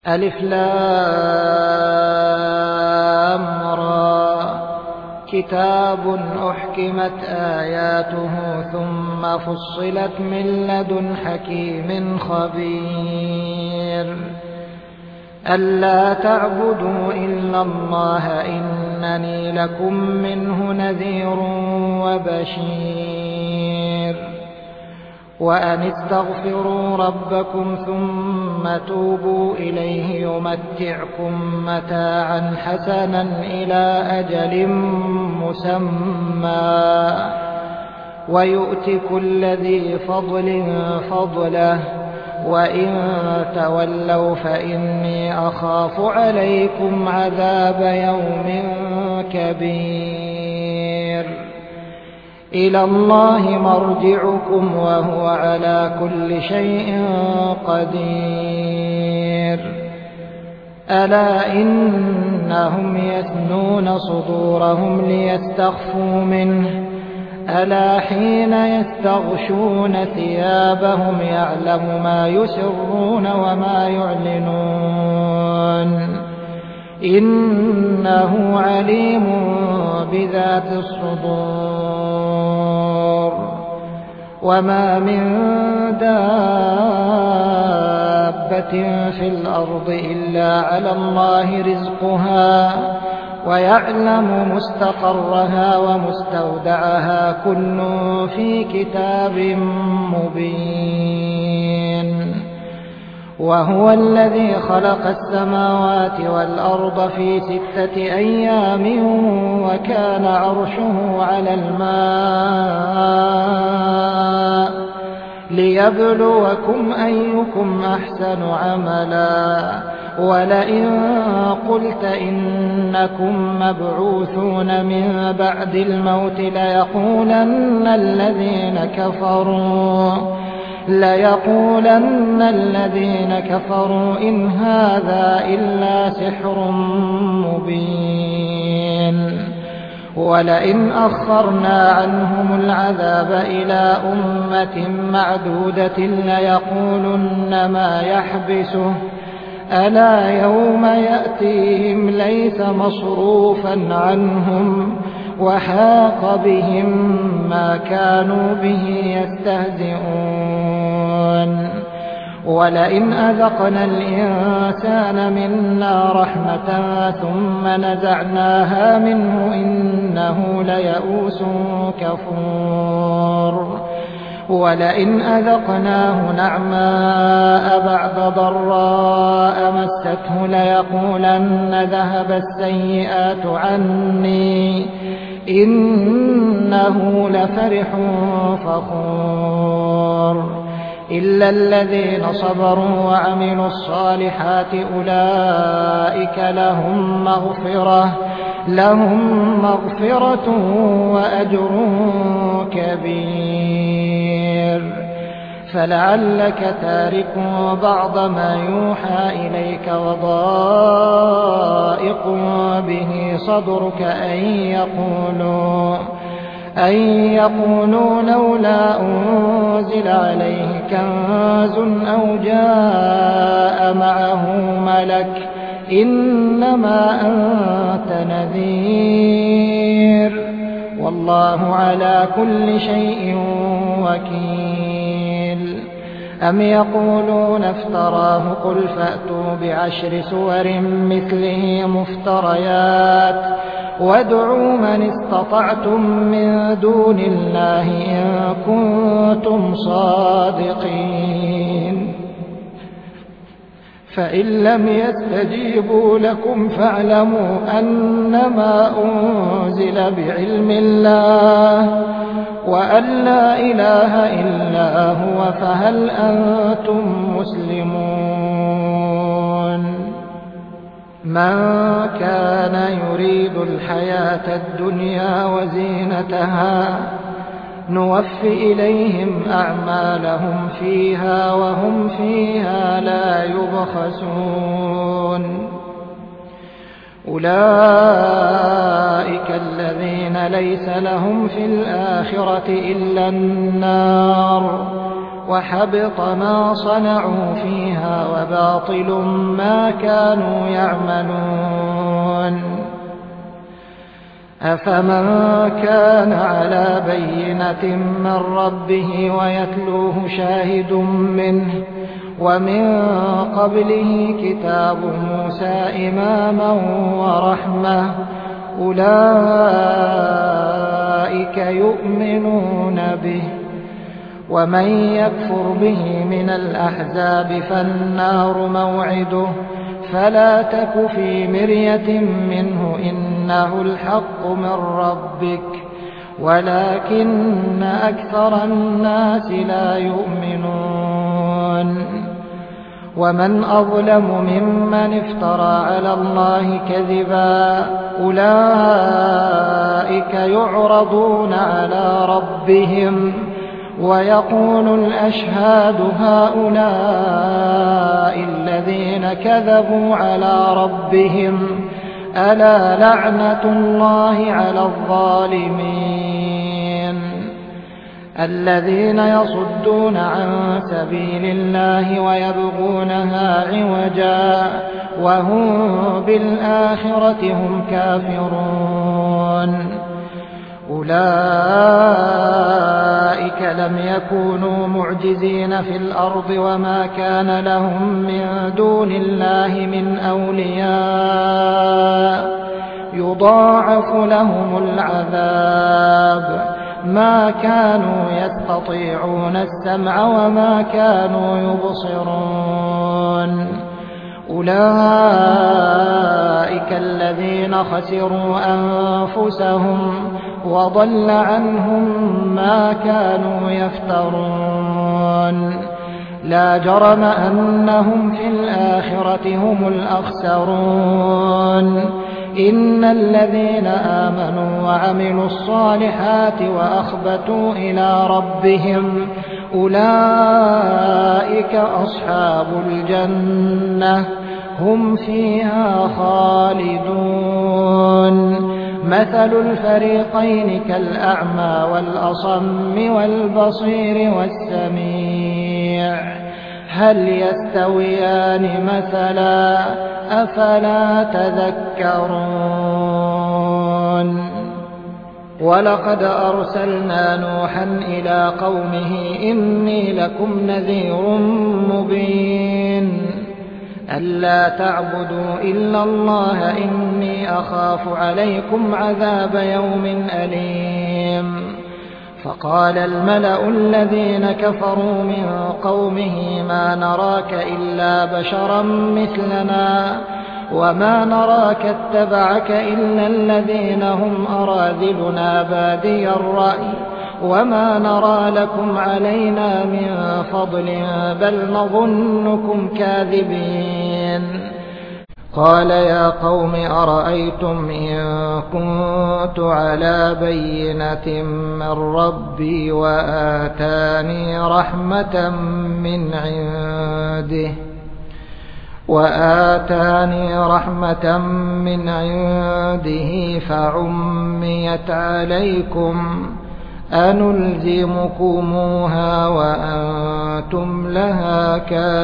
ألف لام را كتاب أحكمت آياته ثم فصلت من لدن حكيم خبير ألا تعبدوا إلا الله إنني لكم منه نذير وبشير وأن استغفروا ربكم ثم توبوا إليه يمتعكم متاعا حسنا إلى أجل مسمى ويؤت كل ذي فضل فضله وإن تولوا فإني أخاف عليكم عذاب يوم كبير إلى الله مرجعكم وهو على كل شيء قدير ألا إنهم يثنون صدورهم ليستخفوا منه ألا حين يستغشون ثيابهم يعلم ما يسرون وما يعلنون إنه عليم بذات الصدور وما من دابة في الأرض إلا على الله رزقها ويعلم مستقرها ومستودعها كل في كتاب مبين وهو الذي خلق السماوات والأرض في 6 أيام وكان عرشه على الماء ليبلوكم أيكم أحسن عملا ولئن قلت إنكم مبعوثون من بعد الموت ليقولن الذين كفروا إن هذا إلا سحر مبين ولئن أخرنا عنهم العذاب إلى أمة معدودة ليقولن ما يحبسه ألا يوم يأتيهم ليس مصروفا عنهم وحاق بهم ما كانوا به يستهزئون ولئن أذقنا الإنسان منا رحمة ثم نزعناها منه إنه ليئوس كفور ولئن أذقناه نعماء بعد ضراء مسته ليقولن ذهب السيئات عني إنه لفرح فخور إلا الذين صبروا وعملوا الصالحات أولئك لهم مغفرة وأجر كبير فلعلك تارك بعض ما يوحى إليك وضائق به صدرك أن يقولوا لولا أنزل عليه كنز أو جاء معه ملك إنما أنت نذير والله على كل شيء وكيل أم يقولون افتراه قل فأتوا ب10 سور مثله مفتريات وادعوا من استطعتم من دون الله إن كنتم صادقين فإن لم يستجيبوا لكم فاعلموا أنما أنزل بعلم الله وأن لا إله إلا هو فهل أنتم مسلمون من كان يريد الحياة الدنيا وزينتها نوف إليهم أعمالهم فيها وهم فيها لا يبخسون أولئك الذين ليس لهم في الآخرة إلا النار وحبط ما صنعوا فيها وباطل ما كانوا يعملون أفمن كان على بينة من ربه ويتلوه شاهد منه ومن قبله كتاب موسى إماما ورحمة أولئك يؤمنون به ومن يكفر به من الأحزاب فالنار موعده فلا تك في مرية منه إنه الحق من ربك ولكن أكثر الناس لا يؤمنون ومن أظلم ممن افترى على الله كذبا أولئك يعرضون على ربهم ويقول الأشهاد هؤلاء الذين كذبوا على ربهم ألا لعنة الله على الظالمين الذين يصدون عن سبيل الله ويبغونها عوجا وهم بالآخرة هم كافرون أولئك لم يكونوا معجزين في الأرض وما كان لهم من دون الله من أولياء يضاعف لهم العذاب ما كانوا يستطيعون السمع وما كانوا يبصرون أولئك الذين خسروا أنفسهم وضل عنهم ما كانوا يفترون لا جرم أنهم في الآخرة هم الأخسرون إن الذين آمنوا وعملوا الصالحات وأخبتوا إلى ربهم أولئك أصحاب الجنة هم فيها خالدون مثل الفريقين كالأعمى والأصم والبصير والسميع هل يستويان مثلا أفلا تذكرون ولقد أرسلنا نوحا إلى قومه إني لكم نذير مبين ألا تعبدوا إلا الله إني أخاف عليكم عذاب يوم أليم فقال الملأ الذين كفروا من قومه ما نراك إلا بشرا مثلنا وما نراك اتبعك إلا الذين هم أراذلنا بادي الرأي وما نرى لكم علينا من فضل بل نظنكم كاذبين قال يا قوم أرأيتم إن كنت على بينة من ربي وآتاني رحمة من عنده فعميت عليكم أنلزمكموها وأنتم لها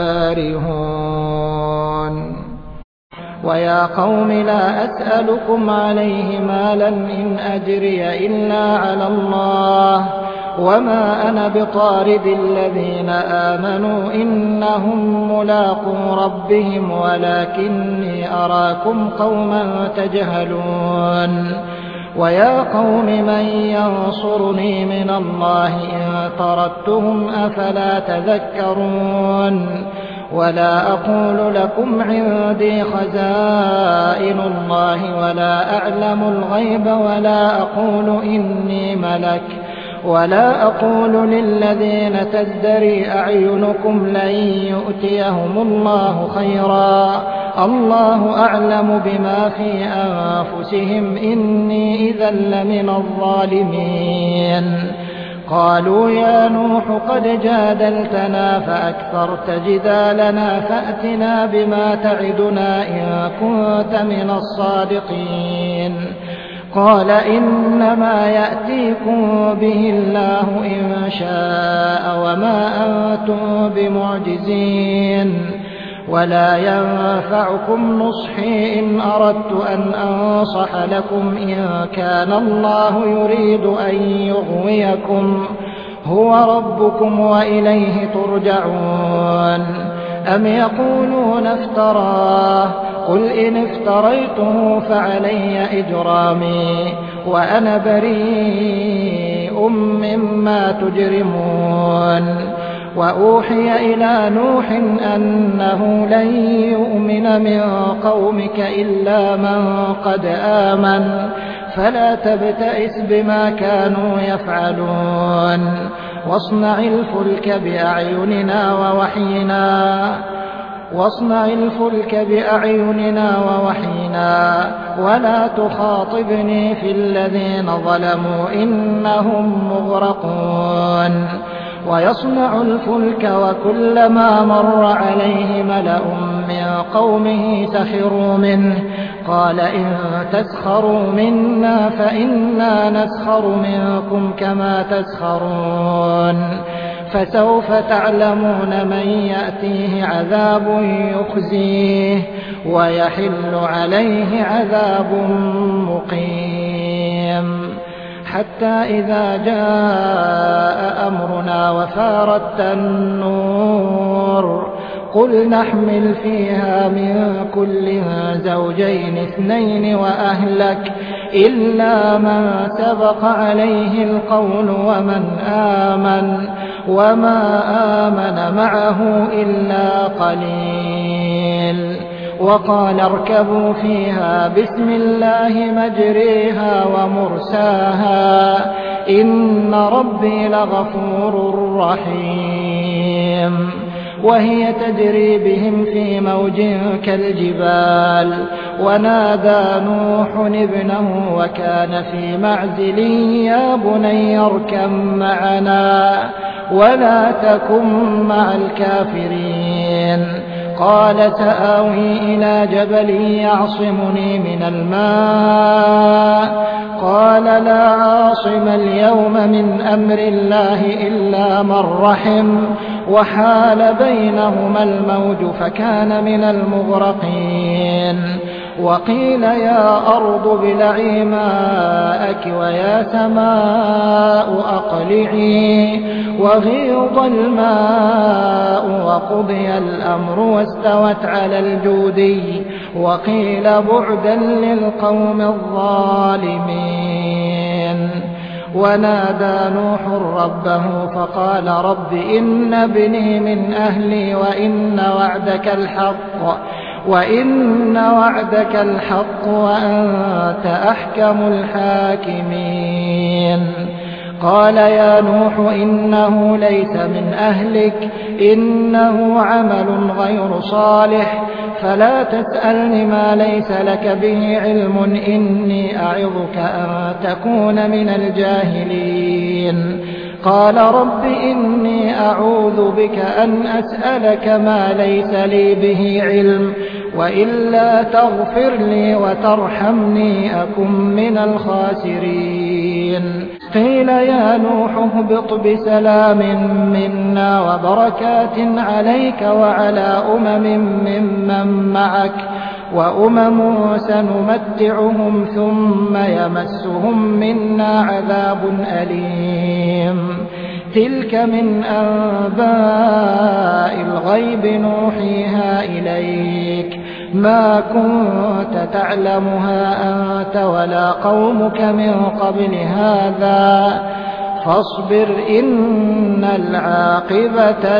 كارهون ويا قوم لا أسألكم عليه مالا إن أجري إلا على الله وما أنا بطارد الذين آمنوا إنهم ملاقو ربهم ولكني أراكم قوما تجهلون ويا قوم من ينصرني من الله إن طردتهم أفلا تذكرون ولا أقول لكم عندي خزائن الله ولا أعلم الغيب ولا أقول إني ملك ولا أقول للذين تزدري أعينكم لن يؤتيهم الله خيرا الله أعلم بما في أنفسهم إني إذا لمن الظالمين قالوا يا نوح قد جادلتنا فأكثرت جدالنا فأتنا بما تعدنا إن كنت من الصادقين قال إنما يأتيكم به الله إن شاء وما أنتم بمعجزين ولا ينفعكم نصحي إن أردت أن أنصح لكم إن كان الله يريد أن يغويكم هو ربكم وإليه ترجعون أم يقولون افتراه قل إن افتريته فعلي إجرامي وأنا بريء مما تجرمون وأوحي إلى نوح أنه لن يؤمن من قومك إلا من قد آمن فلا تبتئس بما كانوا يفعلون واصنع الفلك بأعيننا ووحينا ولا تخاطبني في الذين ظلموا إنهم مغرقون ويصنع الفلك وكلما مر عليه ملأ من قومه سخروا منه قال إن تسخروا منا فإنا نسخر منكم كما تسخرون فسوف تعلمون من يأتيه عذاب يخزيه ويحل عليه عذاب مقيم حتى إذا جاء أمرنا وفارت النور قل نحمل فيها من كل زوجين اثنين وأهلك إلا من سبق عليه القول وما آمن معه إلا قليل وقال اركبوا فيها بسم الله مجريها ومرساها إن ربي لغفور رحيم وهي تجري بهم في موج كالجبال ونادى نوح ابنه وكان في معزل يا بني اركب معنا ولا تكن مع الكافرين قال سآوي إلى جبل يعصمني من الماء قال لا عاصم اليوم من أمر الله إلا من رحم وحال بينهما الموج فكان من المغرقين وقيل يا أرض ابلعي ماءك ويا سماء أقلعي وغيض الماء وقضي الأمر واستوت على الجودي وقيل بعدا للقوم الظالمين ونادى نوح ربه فقال رب إن ابني من أهلي وإن وعدك الحق وأنت أحكم الحاكمين قال يا نوح إنه ليس من أهلك إنه عمل غير صالح فلا تسألني ما ليس لك به علم إني أعظك أن تكون من الجاهلين قال رب إني أعوذ بك أن أسألك ما ليس لي به علم وإلا تغفر لي وترحمني أكن من الخاسرين قيل يا نوح اهبط بسلام منا وبركات عليك وعلى ممن معك وأمم سنمتعهم ثم يمسهم منا عذاب أليم تلك من أنباء الغيب نوحيها إليك ما كنت تعلمها أنت ولا قومك من قبل هذا فاصبر إن العاقبة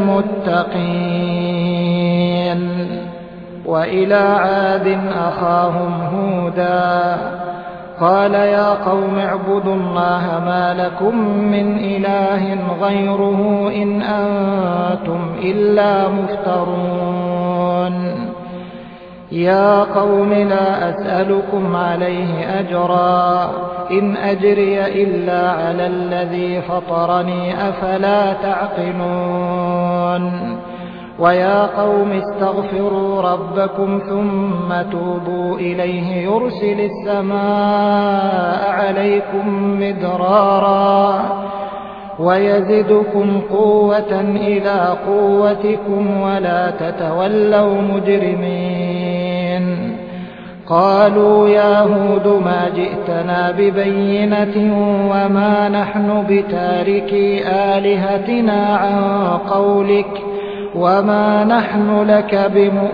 للمتقين وإلى عاد أخاهم هودا قال يا قوم اعبدوا الله ما لكم من إله غيره إن أنتم إلا مفترون يا قوم لا أسألكم عليه أجرا إن أجري إلا على الذي فطرني أفلا تعقلون ويا قوم استغفروا ربكم ثم توبوا إليه يرسل السماء عليكم مدرارا ويزدكم قوة إلى قوتكم ولا تتولوا مجرمين. قالوا يا هود ما جئتنا ببينة وما نحن بتاركي آلهتنا عن قولك وما نحن لك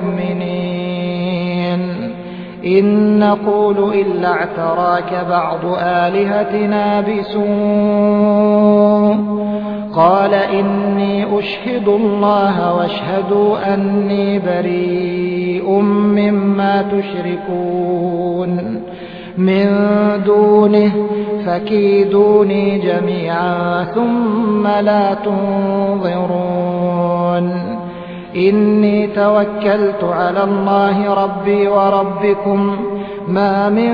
بمؤمنين إن نقول إلا اعتراك بعض آلهتنا بسوء. قال إني أشهد الله واشهدوا أني بريء مما تشركون من دونه فكيدوني جميعا ثم لا تنظرون. إني توكلت على الله ربي وربكم ما من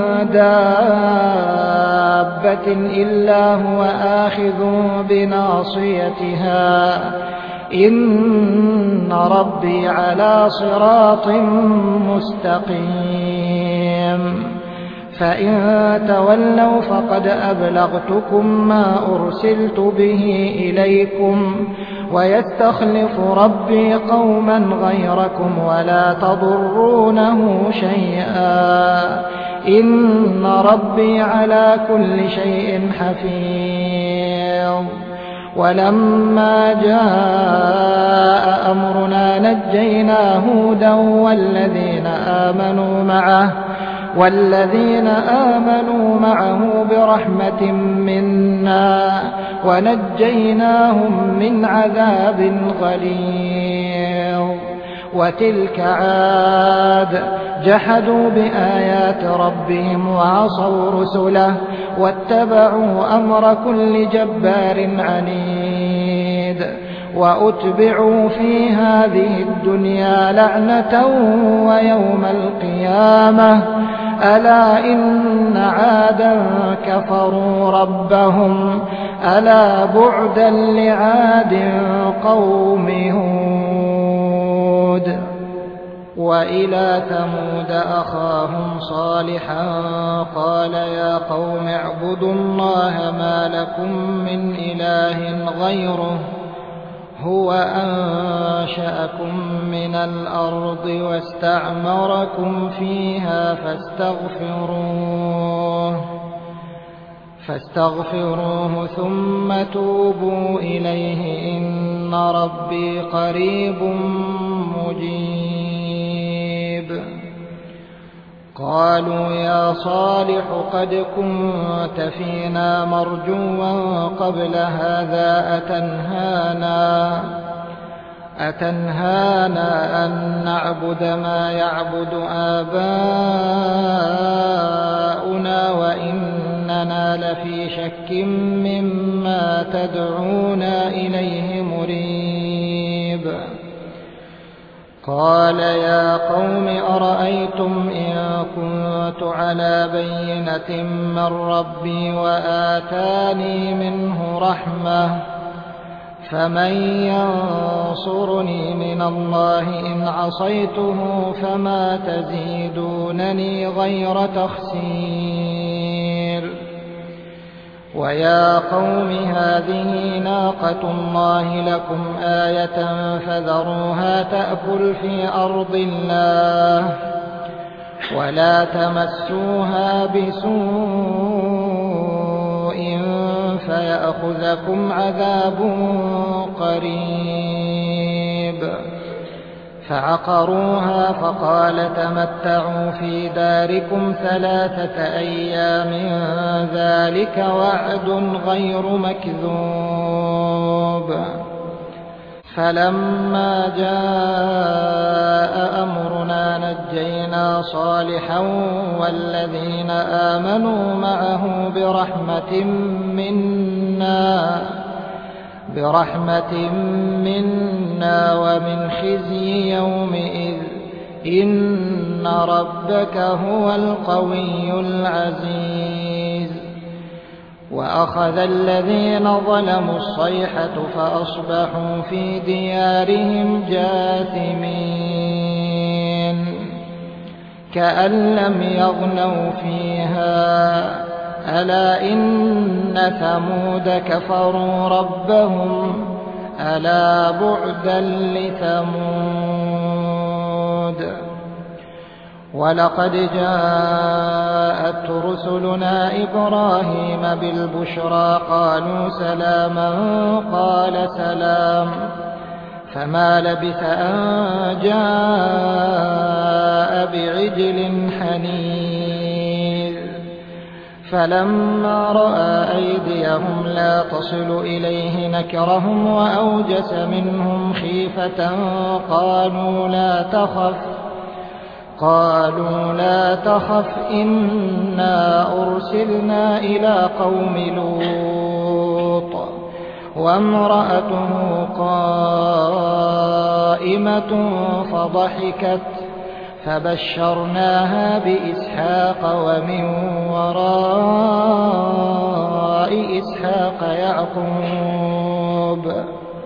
دابة إلا هو آخذ بناصيتها إن ربي على صراط مستقيم. فإن تولوا فقد أبلغتكم ما أرسلت به إليكم ويستخلف ربي قوما غيركم ولا تضرونه شيئا إن ربي على كل شيء حفيظ. ولما جاء أمرنا نجينا هودا والذين آمنوا معه برحمة منا ونجيناهم من عذاب غليظ. وتلك عاد جحدوا بآيات ربهم وعصوا رسله واتبعوا أمر كل جبار عنيد. وأتبعوا في هذه الدنيا لعنة ويوم القيامة ألا إن عادا كفروا ربهم ألا بعدا لعاد قوم هود. وإلى ثمود أخاهم صالحا قال يا قوم اعبدوا الله ما لكم من إله غيره هو أنشأكم من الأرض واستعمركم فيها فاستغفروه ثم توبوا إليه إن ربي قريب مجيب. قالوا يا صالح قد كنت فينا مرجوا قبل هذا أتنهانا أن نعبد ما يعبد آباؤنا وإننا لفي شك مما تدعونا إليه مريب. قال يا قوم أرأيتم إن كنت على بينة من ربي وآتاني منه رحمة فمن ينصرني من الله إن عصيته فما تزيدونني غير تخسير. ويا قوم هذه ناقة الله لكم آية فذروها تأكل في أرض الله ولا تمسوها بسوء فيأخذكم عذاب قريب. فعقروها فقال تمتعوا في داركم 3 أيام ذلك وعد غير مكذوب. فلما جاء أمرنا نجينا صالحا والذين آمنوا معه برحمة منا ومن خزي يومئذ إن ربك هو القوي العزيز. وأخذ الذين ظلموا الصيحة فأصبحوا في ديارهم جاثمين كأن لم يغنوا فيها ألا إن ثمود كفروا ربهم ألا بعدا لثمود. ولقد جاءت رسلنا إبراهيم بالبشرى قالوا سلاما قال سلام فما لبث أن جاء بعجل حنيذ فلما رأى أيديهم لا تصل إليه نكرهم وأوجس منهم خيفة قالوا لا تخف إنا أرسلنا إلى قوم لوط وامرأته قائمة فضحكت فبشرناها بإسحاق ومن وراء إسحاق يعقوب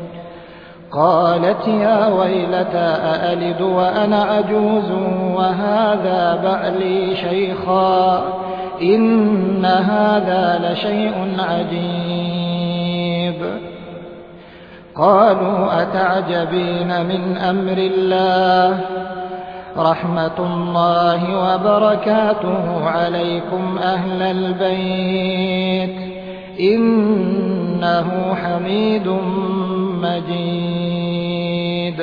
قالت يا ويلتى أألد وأنا عجوز وهذا بعلي شيخا إن هذا لشيء عجيب. قالوا أتعجبين من أمر الله رحمة الله وبركاته عليكم أهل البيت إنه حميد مجيد.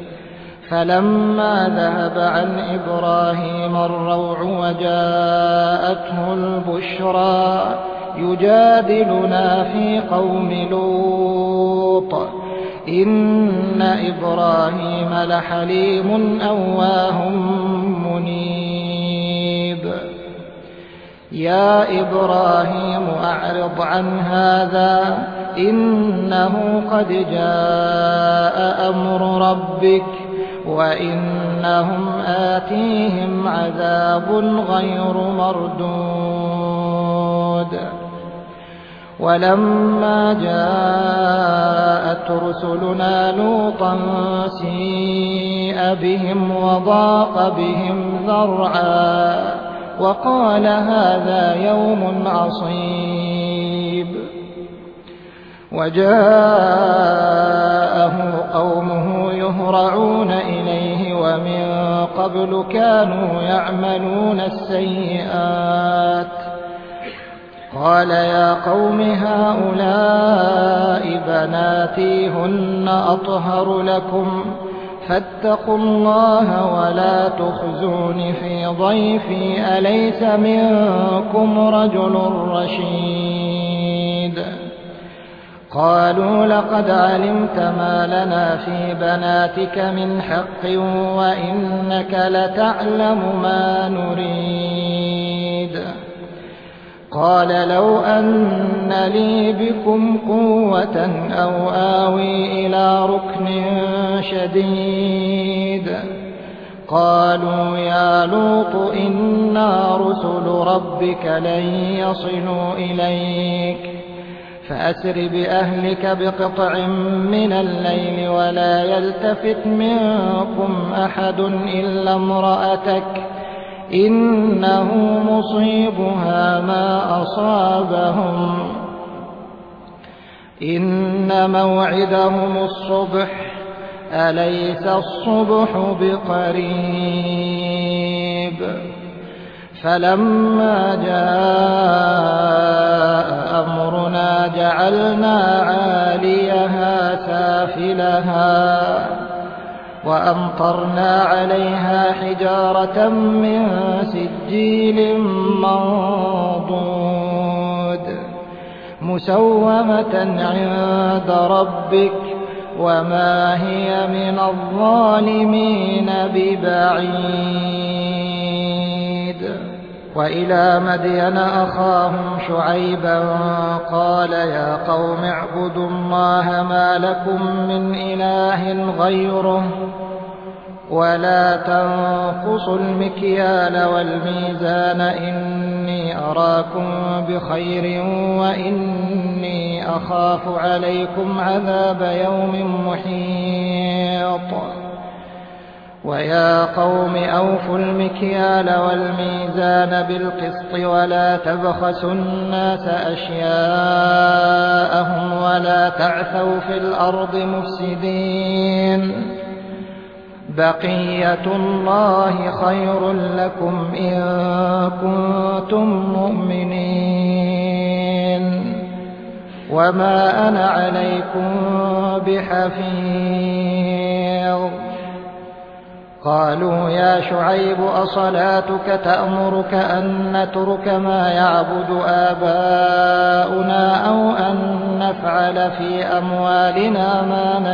فلما ذهب عن إبراهيم الروع وجاءته البشرى يجادلنا في قوم لوط إن إبراهيم لحليم أواه منيب. يا إبراهيم أعرض عن هذا إنه قد جاء أمر ربك وإنهم آتيهم عذاب غير مردود. ولما جاءت رسلنا لوطا سيء بهم وضاق بهم ذرعا وقال هذا يوم عصيب. وجاءه قومه يهرعون إليه ومن قبل كانوا يعملون السيئات قال يا قوم هؤلاء بناتي هن أطهر لكم فاتقوا الله ولا تخزون في ضيفي أليس منكم رجل رشيد. قالوا لقد علمت ما لنا في بناتك من حق وإنك لتعلم ما نريد. قال لو أن لي بكم قوة أو آوي إلى ركن شديد. قالوا يا لوط إنا رسل ربك لن يصلوا إليك فأسر بأهلك بقطع من الليل ولا يلتفت منكم أحد إلا امرأتك إنه مصيبها ما أصابهم إن موعدهم الصبح أليس الصبح بقريب. فلما جاء أمرنا جعلنا عاليها سافلها وأمطرنا عليها حجارة من سجيل منضود مسومة عند ربك وما هي من الظالمين ببعيد. وإلى مدين أخاهم شعيبا قال يا قوم اعبدوا الله ما لكم من إله غيره ولا تنقصوا المكيال والميزان إني أراكم بخير وإني أخاف عليكم عذاب يوم محيط ويا قوم أوفوا المكيال والميزان بالقسط ولا تبخسوا الناس أشياءهم ولا تعثوا في الأرض مفسدين بقية الله خير لكم إن كنتم مؤمنين وما أنا عليكم بحفيظ قالوا يا شعيب أصلاتك تأمرك أن نترك ما يعبد آباؤنا أو أن نفعل في أموالنا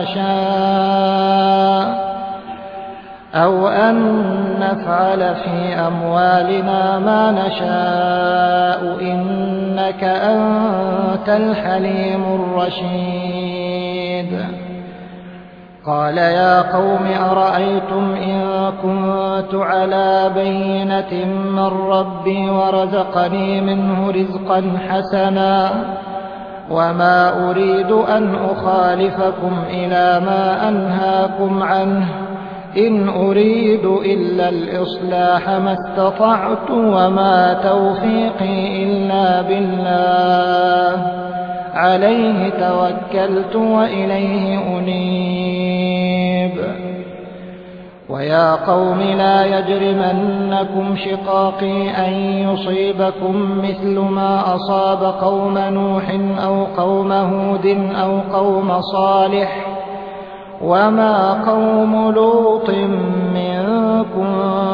ما نشاء إنك أنت الحليم الرشيد قال يا قوم أرأيتم إن كنت على بينة من ربي ورزقني منه رزقا حسنا وما أريد أن أخالفكم إلى ما أنهاكم عنه إن أريد إلا الإصلاح ما استطعت وما توفيقي إلا بالله عليه توكلت وإليه أنيب ويا قوم لا يجرمنكم شقاقي أن يصيبكم مثل ما أصاب قوم نوح أو قوم هود أو قوم صالح وما قوم لوط منكم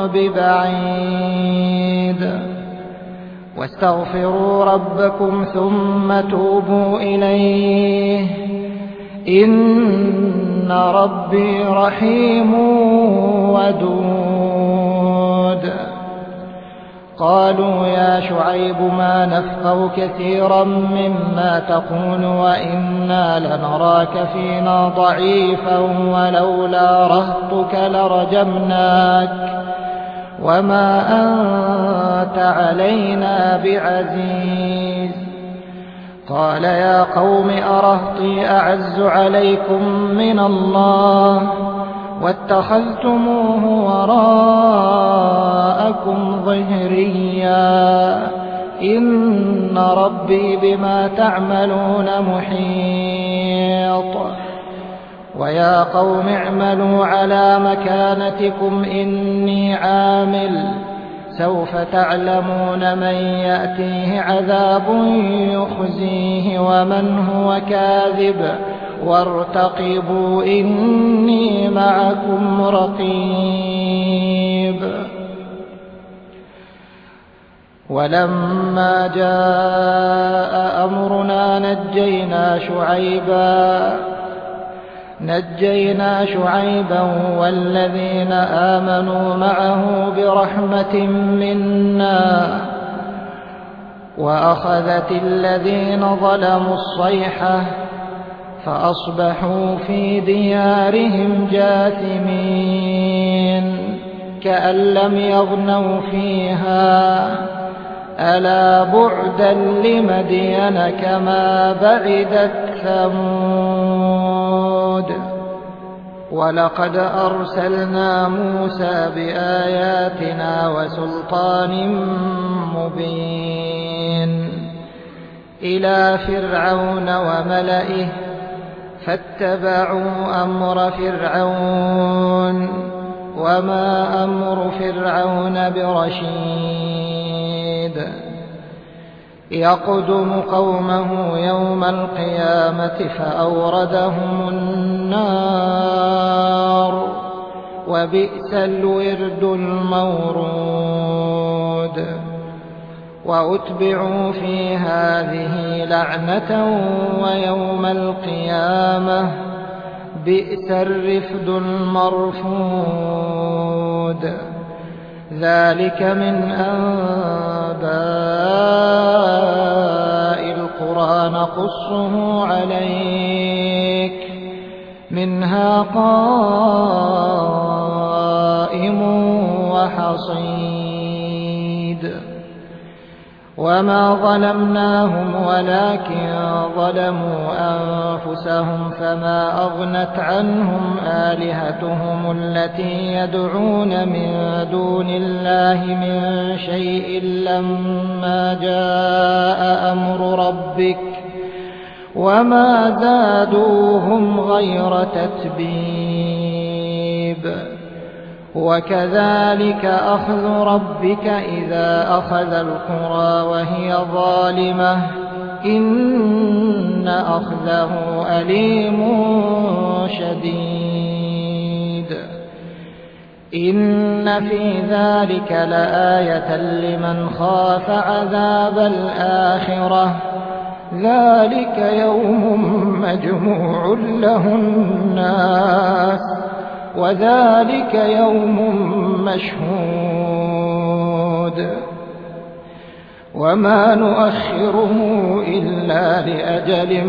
ببعيد واستغفروا ربكم ثم توبوا إليه إن ربي رحيم ودود قالوا يا شعيب ما نفقه كثيرا مما تقول وإنا لنراك فينا ضعيفا ولولا رهطك لرجمناك وما أنت علينا بعزيز قال يا قوم أرهطي أعز عليكم من الله واتخذتموه وراءكم ظهريا إن ربي بما تعملون محيط ويا قوم اعملوا على مكانتكم إني عامل سوف تعلمون من يأتيه عذاب يخزيه ومن هو كاذب وارتقبوا إني معكم رقيب ولما جاء أمرنا نجينا شعيبا والذين آمنوا معه برحمة منا وأخذت الذين ظلموا الصيحة فأصبحوا في ديارهم جاثمين كأن لم يغنوا فيها ألا بعدا لمدين كما بعدت ثمود ولقد أرسلنا موسى بآياتنا وسلطان مبين إلى فرعون وملئه فاتبعوا أمر فرعون وما أمر فرعون برشيد يقدم قومه يوم القيامة فأوردهم النار وبئس الورد المورود وأتبعوا في هذه لعنة ويوم القيامة بئس الرفد المرفود ذلك من أنباء القرى نقصه عليك منها قائم قائم وحصيد وما ظلمناهم ولكن ظلموا أنفسهم فما أغنت عنهم آلهتهم التي يدعون من دون الله من شيء لما جاء أمر ربك وما زادوهم غير تتبيب وكذلك أخذ ربك إذا أخذ القرى وهي ظالمة إن أخذه أليم شديد إن في ذلك لآية لمن خاف عذاب الآخرة ذلك يوم مجموع له الناس وذلك يوم مشهود وما نؤخره إلا لأجل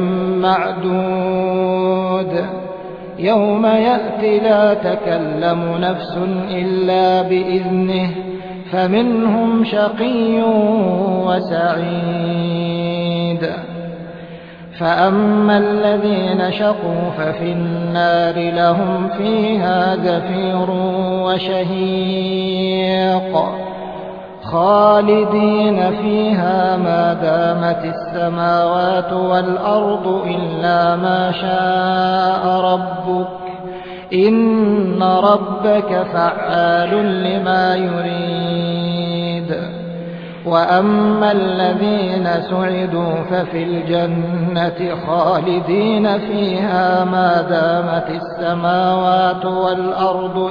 معدود يوم يأتي لا تكلم نفس إلا بإذنه فمنهم شقي وسعيد فأما الذين شقوا ففي النار لهم فيها زفير وشهيق خالدين فيها ما دامت السماوات والأرض إلا ما شاء ربك إن ربك فعال لما يريد وأما الذين سعدوا ففي الجنة خالدين فيها ما دامت السماوات والأرض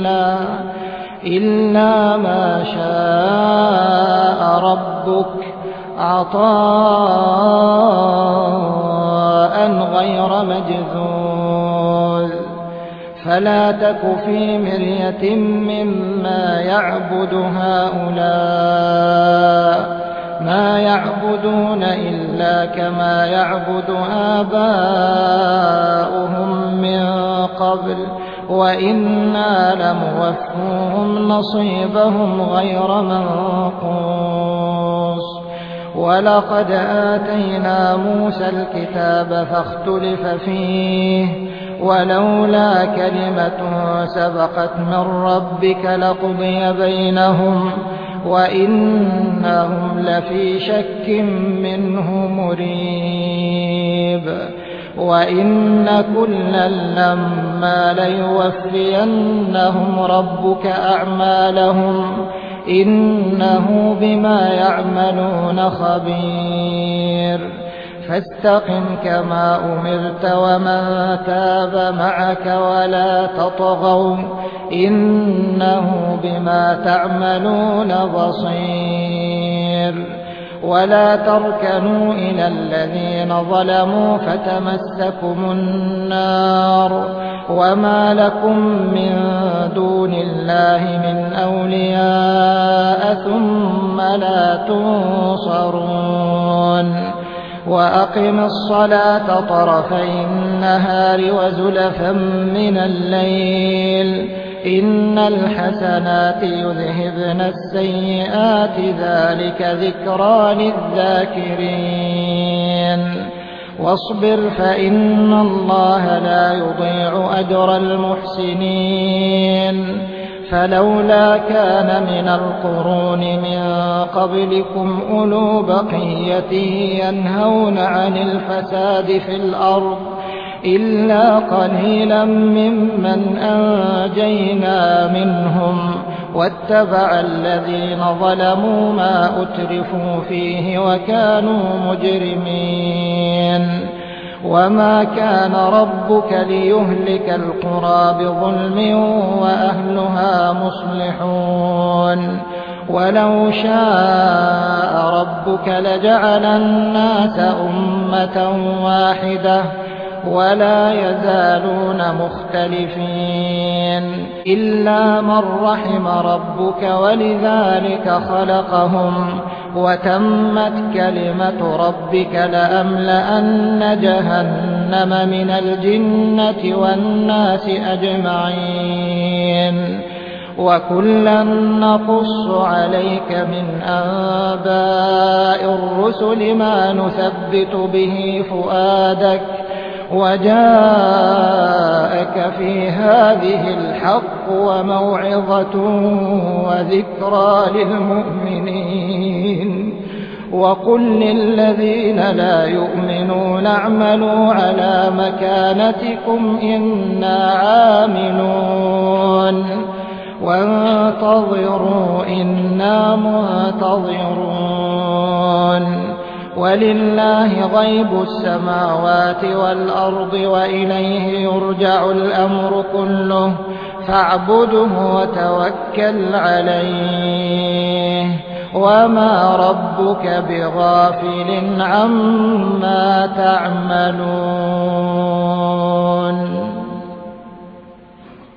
إلا ما شاء ربك عطاء غير مجذوذ فلا تك في مرية مما يعبد هؤلاء ما يعبدون إلا كما يعبد آباؤهم من قبل وإنا لموفوهم نصيبهم غير منقوص ولقد آتينا موسى الكتاب فاختلف فيه ولولا كلمة سبقت من ربك لقضي بينهم وإنهم لفي شك منه مريب وإن كلا لما ليوفينهم ربك أعمالهم إنه بما يعملون خبير فاستقم كما أمرت ومن تاب معك ولا تطغوا إنه بما تعملون بصير ولا تركنوا إلى الذين ظلموا فتمسكم النار وما لكم من دون الله من أولياء ثم لا تنصرون وأقم الصلاة طرفي النهار وزلفا من الليل إن الحسنات يذهبن السيئات ذلك ذكرى للذاكرين واصبر فإن الله لا يضيع أجر المحسنين فلولا كان من القرون من قبلكم أولو بقية ينهون عن الفساد في الأرض إلا قليلا ممن أنجينا منهم واتبع الذين ظلموا ما أترفوا فيه وكانوا مجرمين وما كان ربك ليهلك القرى بظلم وأهلها مصلحون ولو شاء ربك لجعل الناس أمة واحدة ولا يزالون مختلفين إلا من رحم ربك ولذلك خلقهم وتمت كلمة ربك لأملأن جهنم من الجنة والناس أجمعين وكلا نقص عليك من أنباء الرسل ما نثبت به فؤادك وجاءك في هذه الحق وموعظة وذكرى للمؤمنين وقل للذين لا يؤمنون اعملوا على مكانتكم إنا عاملون وانتظروا إنا منتظرون ولله غيب السماوات والأرض وإليه يرجع الأمر كله فاعبده وتوكل عليه وما ربك بغافل عما تعملون